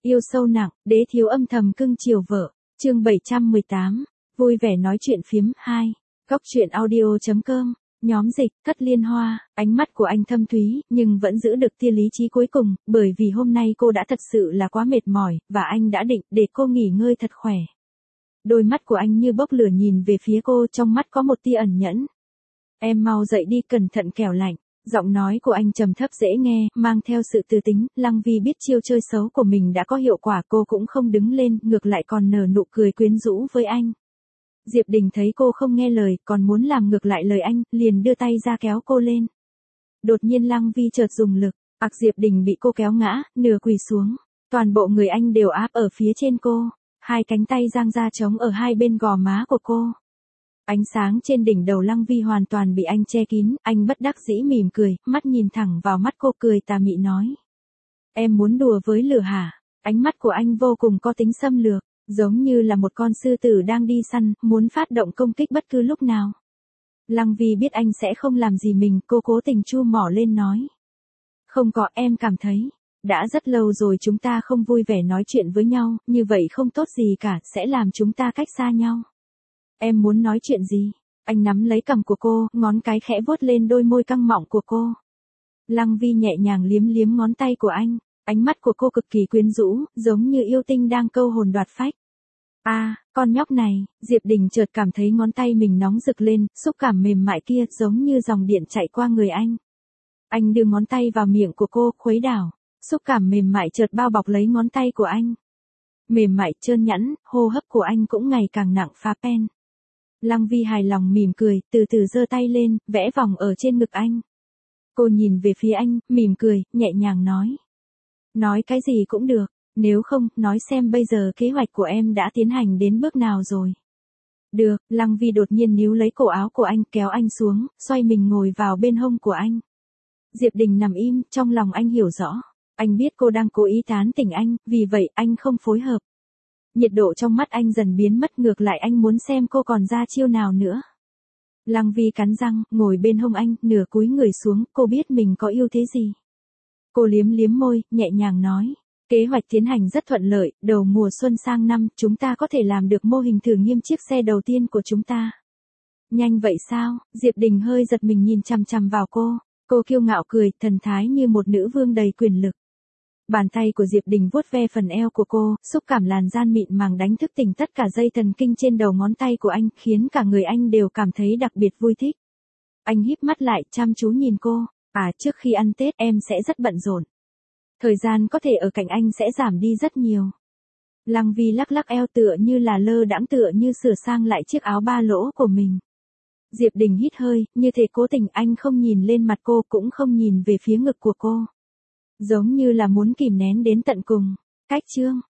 Yêu sâu nặng, đế thiếu âm thầm cưng chiều vợ. Chương 718, vui vẻ nói chuyện phiếm 2. Góc truyện audio.com. Nhóm dịch, Cất Liên Hoa, ánh mắt của anh thâm thúy, nhưng vẫn giữ được tia lý trí cuối cùng, bởi vì hôm nay cô đã thật sự là quá mệt mỏi, và anh đã định để cô nghỉ ngơi thật khỏe. Đôi mắt của anh như bốc lửa nhìn về phía cô, trong mắt có một tia ẩn nhẫn. Em mau dậy đi, cẩn thận kẻo lạnh. Giọng nói của anh trầm thấp dễ nghe, mang theo sự từ tính. Lăng Vi biết chiêu chơi xấu của mình đã có hiệu quả, cô cũng không đứng lên, ngược lại còn nở nụ cười quyến rũ với anh. Diệp Đình thấy cô không nghe lời, còn muốn làm ngược lại lời anh, liền đưa tay ra kéo cô lên. Đột nhiên Lăng Vi chợt dùng lực, Diệp Đình bị cô kéo ngã, nửa quỳ xuống. Toàn bộ người anh đều áp ở phía trên cô, hai cánh tay dang ra trống ở hai bên gò má của cô. Ánh sáng trên đỉnh đầu Lăng Vi hoàn toàn bị anh che kín, anh bất đắc dĩ mỉm cười, mắt nhìn thẳng vào mắt cô cười tà mị nói. Em muốn đùa với lửa hả? Ánh mắt của anh vô cùng có tính xâm lược, giống như là một con sư tử đang đi săn, muốn phát động công kích bất cứ lúc nào. Lăng Vi biết anh sẽ không làm gì mình, cô cố tình chu mỏ lên nói. Không có, em cảm thấy, đã rất lâu rồi chúng ta không vui vẻ nói chuyện với nhau, như vậy không tốt gì cả, sẽ làm chúng ta cách xa nhau. Em muốn nói chuyện gì? Anh nắm lấy cằm của cô, ngón cái khẽ vuốt lên đôi môi căng mọng của cô. Lăng Vi nhẹ nhàng liếm liếm ngón tay của anh, ánh mắt của cô cực kỳ quyến rũ, giống như yêu tinh đang câu hồn đoạt phách. Con nhóc này, Diệp Đình chợt cảm thấy ngón tay mình nóng rực lên, xúc cảm mềm mại kia giống như dòng điện chạy qua người anh. Anh đưa ngón tay vào miệng của cô, khuấy đảo, xúc cảm mềm mại chợt bao bọc lấy ngón tay của anh. Mềm mại trơn nhẵn, hô hấp của anh cũng ngày càng nặng phá pen. Lăng Vi hài lòng mỉm cười, từ từ giơ tay lên, vẽ vòng ở trên ngực anh. Cô nhìn về phía anh, mỉm cười, nhẹ nhàng nói. Nói cái gì cũng được, nếu không, nói xem bây giờ kế hoạch của em đã tiến hành đến bước nào rồi. Được, Lăng Vi đột nhiên níu lấy cổ áo của anh, kéo anh xuống, xoay mình ngồi vào bên hông của anh. Diệp Đình nằm im, trong lòng anh hiểu rõ. Anh biết cô đang cố ý tán tỉnh anh, vì vậy anh không phối hợp. Nhiệt độ trong mắt anh dần biến mất, ngược lại anh muốn xem cô còn ra chiêu nào nữa. Lăng Vi cắn răng, ngồi bên hông anh, nửa cúi người xuống, cô biết mình có ưu thế gì. Cô liếm liếm môi, nhẹ nhàng nói. Kế hoạch tiến hành rất thuận lợi, đầu mùa xuân sang năm, chúng ta có thể làm được mô hình thử nghiệm chiếc xe đầu tiên của chúng ta. Nhanh vậy sao? Diệp Đình hơi giật mình nhìn chằm chằm vào cô. Cô kiêu ngạo cười, thần thái như một nữ vương đầy quyền lực. Bàn tay của Diệp Đình vuốt ve phần eo của cô, xúc cảm làn da mịn màng đánh thức tỉnh tất cả dây thần kinh trên đầu ngón tay của anh, khiến cả người anh đều cảm thấy đặc biệt vui thích. Anh híp mắt lại, chăm chú nhìn cô. Trước khi ăn Tết em sẽ rất bận rộn. Thời gian có thể ở cạnh anh sẽ giảm đi rất nhiều. Lăng Vi lắc lắc eo tựa như là lơ đãng, tựa như sửa sang lại chiếc áo ba lỗ của mình. Diệp Đình hít hơi, như thể cố tình, anh không nhìn lên mặt cô, cũng không nhìn về phía ngực của cô. Giống như là muốn kìm nén đến tận cùng. Cách chương.